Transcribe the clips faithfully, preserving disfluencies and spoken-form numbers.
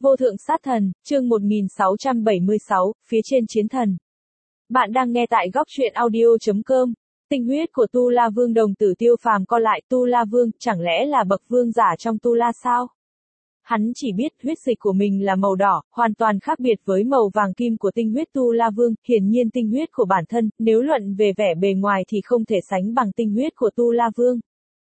Vô thượng sát thần, chương một nghìn sáu trăm bảy mươi sáu, phía trên chiến thần. Bạn đang nghe tại góc truyện audio.com. Tinh huyết của Tu La Vương đồng tử Tiêu Phàm co lại, Tu La Vương, chẳng lẽ là bậc vương giả trong Tu La sao? Hắn chỉ biết huyết dịch của mình là màu đỏ, hoàn toàn khác biệt với màu vàng kim của tinh huyết Tu La Vương, hiển nhiên tinh huyết của bản thân, nếu luận về vẻ bề ngoài thì không thể sánh bằng tinh huyết của Tu La Vương.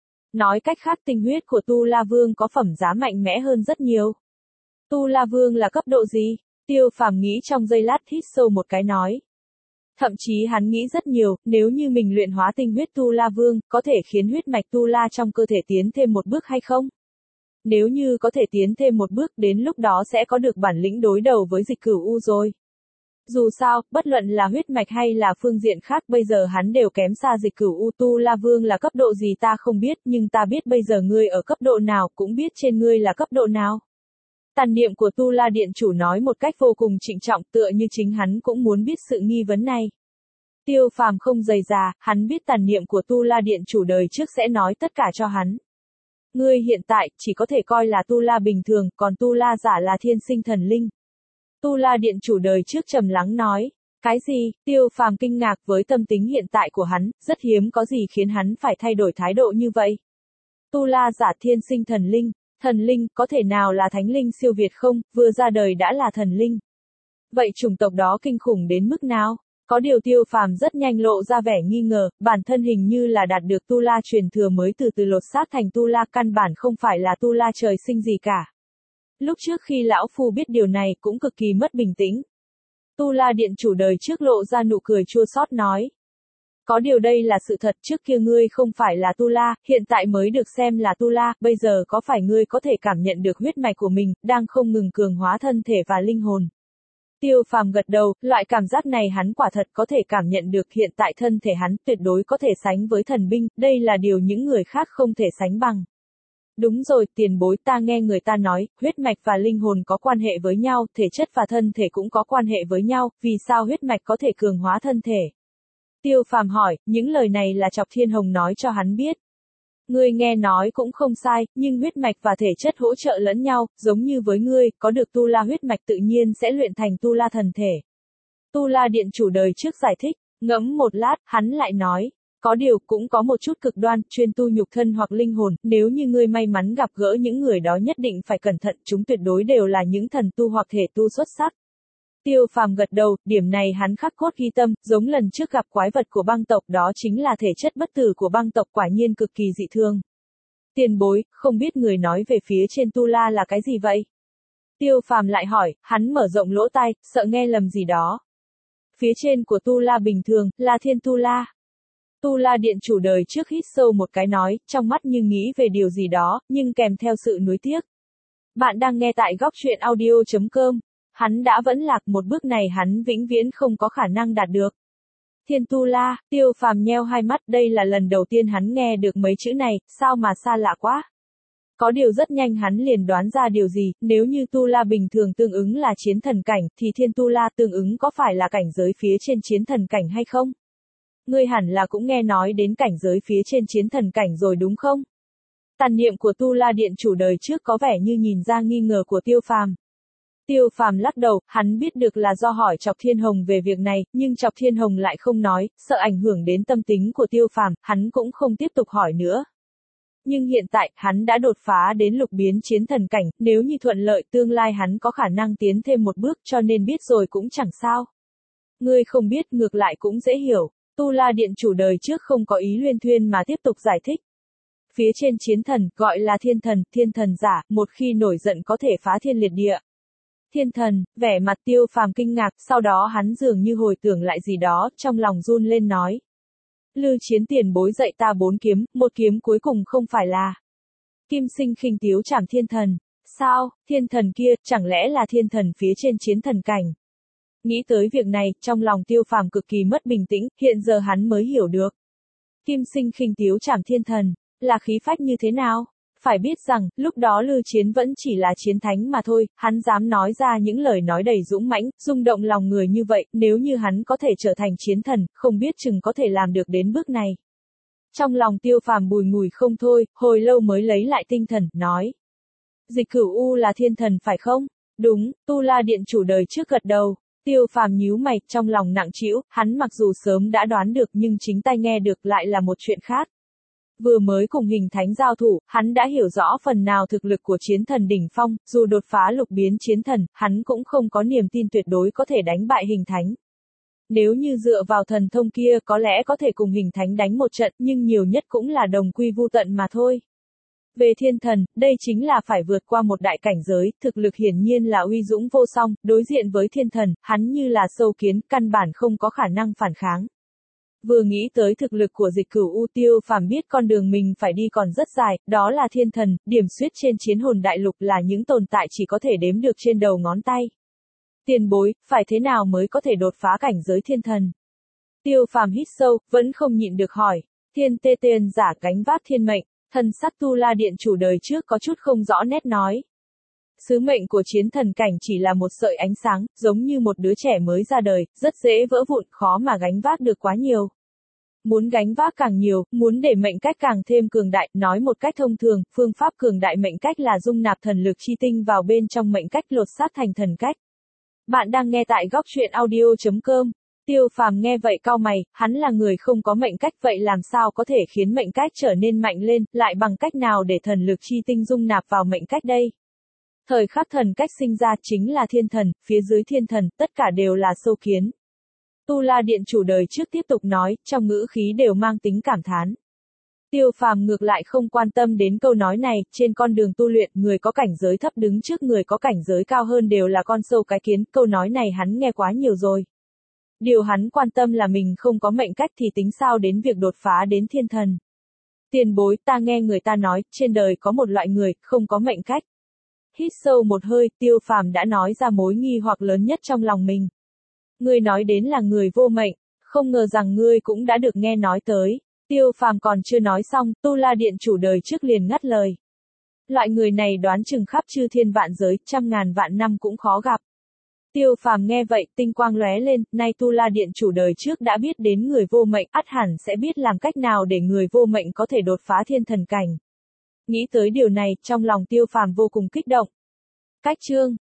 Nói cách khác, tinh huyết của Tu La Vương có phẩm giá mạnh mẽ hơn rất nhiều. Tu La Vương là cấp độ gì? Tiêu Phàm nghĩ trong giây lát, hít sâu một cái nói. Thậm chí hắn nghĩ rất nhiều, nếu như mình luyện hóa tinh huyết Tu La Vương, có thể khiến huyết mạch Tu La trong cơ thể tiến thêm một bước hay không? Nếu như có thể tiến thêm một bước, đến lúc đó sẽ có được bản lĩnh đối đầu với Dịch Cửu U rồi. Dù sao, bất luận là huyết mạch hay là phương diện khác, bây giờ hắn đều kém xa Dịch Cửu U. Tu La Vương là cấp độ gì ta không biết, nhưng ta biết bây giờ ngươi ở cấp độ nào, cũng biết trên ngươi là cấp độ nào. Tàn niệm của Tu La Điện chủ nói một cách vô cùng trịnh trọng, tựa như chính hắn cũng muốn biết sự nghi vấn này. Tiêu Phàm không dày dà, hắn biết tàn niệm của Tu La Điện chủ đời trước sẽ nói tất cả cho hắn. Ngươi hiện tại chỉ có thể coi là Tu La bình thường, còn Tu La giả là thiên sinh thần linh. Tu La Điện chủ đời trước trầm lắng nói. Cái gì? Tiêu Phàm kinh ngạc với tâm tính hiện tại của hắn, rất hiếm có gì khiến hắn phải thay đổi thái độ như vậy. Tu La giả thiên sinh thần linh. Thần linh, có thể nào là thánh linh siêu việt không, vừa ra đời đã là thần linh. Vậy chủng tộc đó kinh khủng đến mức nào? Có điều Tiêu Phàm rất nhanh lộ ra vẻ nghi ngờ, bản thân hình như là đạt được Tu La truyền thừa mới từ từ lột xác thành Tu La, căn bản không phải là Tu La trời sinh gì cả. Lúc trước khi lão phu biết điều này cũng cực kỳ mất bình tĩnh. Tu La Điện chủ đời trước lộ ra nụ cười chua xót nói. Có điều đây là sự thật, trước kia ngươi không phải là Tu La, hiện tại mới được xem là Tu La, bây giờ có phải ngươi có thể cảm nhận được huyết mạch của mình, đang không ngừng cường hóa thân thể và linh hồn. Tiêu Phàm gật đầu, loại cảm giác này hắn quả thật có thể cảm nhận được, hiện tại thân thể hắn tuyệt đối có thể sánh với thần binh, đây là điều những người khác không thể sánh bằng. Đúng rồi, tiền bối, ta nghe người ta nói, huyết mạch và linh hồn có quan hệ với nhau, thể chất và thân thể cũng có quan hệ với nhau, vì sao huyết mạch có thể cường hóa thân thể? Tiêu Phàm hỏi, những lời này là Chọc Thiên Hồng nói cho hắn biết. Ngươi nghe nói cũng không sai, nhưng huyết mạch và thể chất hỗ trợ lẫn nhau, giống như với ngươi, có được Tu La huyết mạch tự nhiên sẽ luyện thành Tu La thần thể. Tu La Điện chủ đời trước giải thích, ngẫm một lát, hắn lại nói. Có điều, cũng có một chút cực đoan, chuyên tu nhục thân hoặc linh hồn, nếu như ngươi may mắn gặp gỡ những người đó nhất định phải cẩn thận, chúng tuyệt đối đều là những thần tu hoặc thể tu xuất sắc. Tiêu Phàm gật đầu, điểm này hắn khắc cốt ghi tâm, giống lần trước gặp quái vật của băng tộc, đó chính là thể chất bất tử của băng tộc, quả nhiên cực kỳ dị thương. Tiền bối, không biết người nói về phía trên Tu La là cái gì vậy? Tiêu Phàm lại hỏi, hắn mở rộng lỗ tai, sợ nghe lầm gì đó. Phía trên của Tu La bình thường, là Thiên Tu La. Tu La Điện chủ đời trước hít sâu một cái nói, trong mắt như nghĩ về điều gì đó, nhưng kèm theo sự nuối tiếc. Bạn đang nghe tại góc truyện audio.com. Hắn đã vẫn lạc, một bước này hắn vĩnh viễn không có khả năng đạt được. Thiên Tu La, Tiêu Phàm nheo hai mắt, đây là lần đầu tiên hắn nghe được mấy chữ này, sao mà xa lạ quá. Có điều rất nhanh hắn liền đoán ra điều gì, nếu như Tu La bình thường tương ứng là chiến thần cảnh, thì Thiên Tu La tương ứng có phải là cảnh giới phía trên chiến thần cảnh hay không? Ngươi hẳn là cũng nghe nói đến cảnh giới phía trên chiến thần cảnh rồi đúng không? Tàn niệm của Tu La Điện chủ đời trước có vẻ như nhìn ra nghi ngờ của Tiêu Phàm. Tiêu Phàm lắc đầu, hắn biết được là do hỏi Chọc Thiên Hồng về việc này, nhưng Chọc Thiên Hồng lại không nói, sợ ảnh hưởng đến tâm tính của Tiêu Phàm, hắn cũng không tiếp tục hỏi nữa. Nhưng hiện tại, hắn đã đột phá đến lục biến chiến thần cảnh, nếu như thuận lợi tương lai hắn có khả năng tiến thêm một bước, cho nên biết rồi cũng chẳng sao. Ngươi không biết, ngược lại cũng dễ hiểu. Tu La Điện chủ đời trước không có ý luyên thuyên mà tiếp tục giải thích. Phía trên chiến thần, gọi là thiên thần, thiên thần giả, một khi nổi giận có thể phá thiên liệt địa. Thiên thần, vẻ mặt Tiêu Phàm kinh ngạc, sau đó hắn dường như hồi tưởng lại gì đó, trong lòng run lên nói. Lư Chiến tiền bối dạy ta bốn kiếm, một kiếm cuối cùng không phải là Kim Sinh Khinh Tiếu Trảm Thiên Thần. Sao, thiên thần kia, chẳng lẽ là thiên thần phía trên chiến thần cảnh? Nghĩ tới việc này, trong lòng Tiêu Phàm cực kỳ mất bình tĩnh, hiện giờ hắn mới hiểu được. Kim Sinh Khinh Tiếu Trảm Thiên Thần, là khí phách như thế nào? Phải biết rằng, lúc đó Lư Chiến vẫn chỉ là chiến thánh mà thôi, hắn dám nói ra những lời nói đầy dũng mãnh, rung động lòng người như vậy, nếu như hắn có thể trở thành chiến thần, không biết chừng có thể làm được đến bước này. Trong lòng Tiêu Phàm bùi ngùi không thôi, hồi lâu mới lấy lại tinh thần, nói. Dịch Cửu U là thiên thần phải không? Đúng, Tu La Điện chủ đời trước gật đầu. Tiêu Phàm nhíu mày, trong lòng nặng trĩu, hắn mặc dù sớm đã đoán được nhưng chính tai nghe được lại là một chuyện khác. Vừa mới cùng hình thánh giao thủ, hắn đã hiểu rõ phần nào thực lực của chiến thần đỉnh phong, dù đột phá lục biến chiến thần, hắn cũng không có niềm tin tuyệt đối có thể đánh bại hình thánh. Nếu như dựa vào thần thông kia có lẽ có thể cùng hình thánh đánh một trận, nhưng nhiều nhất cũng là đồng quy vu tận mà thôi. Về thiên thần, đây chính là phải vượt qua một đại cảnh giới, thực lực hiển nhiên là uy dũng vô song, đối diện với thiên thần, hắn như là sâu kiến, căn bản không có khả năng phản kháng. Vừa nghĩ tới thực lực của Dịch Cửu U, Tiêu Phàm biết con đường mình phải đi còn rất dài, đó là thiên thần, điểm xuyết trên chiến hồn đại lục là những tồn tại chỉ có thể đếm được trên đầu ngón tay. Tiền bối, phải thế nào mới có thể đột phá cảnh giới thiên thần? Tiêu Phàm hít sâu, vẫn không nhịn được hỏi. Thiên tê tên giả gánh vác thiên mệnh, thần sắc Tu La Điện chủ đời trước có chút không rõ nét nói. Sứ mệnh của chiến thần cảnh chỉ là một sợi ánh sáng, giống như một đứa trẻ mới ra đời, rất dễ vỡ vụn, khó mà gánh vác được quá nhiều. Muốn gánh vác càng nhiều, muốn để mệnh cách càng thêm cường đại, nói một cách thông thường, phương pháp cường đại mệnh cách là dung nạp thần lực chi tinh vào bên trong mệnh cách lột xác thành thần cách. Bạn đang nghe tại góc truyện audio chấm com. Tiêu Phàm nghe vậy cau mày, hắn là người không có mệnh cách vậy làm sao có thể khiến mệnh cách trở nên mạnh lên, lại bằng cách nào để thần lực chi tinh dung nạp vào mệnh cách đây? Thời khắc thần cách sinh ra chính là thiên thần, phía dưới thiên thần, tất cả đều là sâu kiến. Tu La Điện chủ đời trước tiếp tục nói, trong ngữ khí đều mang tính cảm thán. Tiêu Phàm ngược lại không quan tâm đến câu nói này, trên con đường tu luyện, người có cảnh giới thấp đứng trước người có cảnh giới cao hơn đều là con sâu cái kiến, câu nói này hắn nghe quá nhiều rồi. Điều hắn quan tâm là mình không có mệnh cách thì tính sao đến việc đột phá đến thiên thần. Tiền bối, ta nghe người ta nói, trên đời có một loại người, không có mệnh cách. Hít sâu một hơi, Tiêu Phàm đã nói ra mối nghi hoặc lớn nhất trong lòng mình. Ngươi nói đến là người vô mệnh, không ngờ rằng ngươi cũng đã được nghe nói tới. Tiêu Phàm còn chưa nói xong, Tu La Điện chủ đời trước liền ngắt lời. Loại người này đoán chừng khắp chư thiên vạn giới, trăm ngàn vạn năm cũng khó gặp. Tiêu Phàm nghe vậy, tinh quang lóe lên, nay Tu La Điện chủ đời trước đã biết đến người vô mệnh, ắt hẳn sẽ biết làm cách nào để người vô mệnh có thể đột phá thiên thần cảnh. Nghĩ tới điều này, trong lòng Tiêu Phàm vô cùng kích động. Cách chương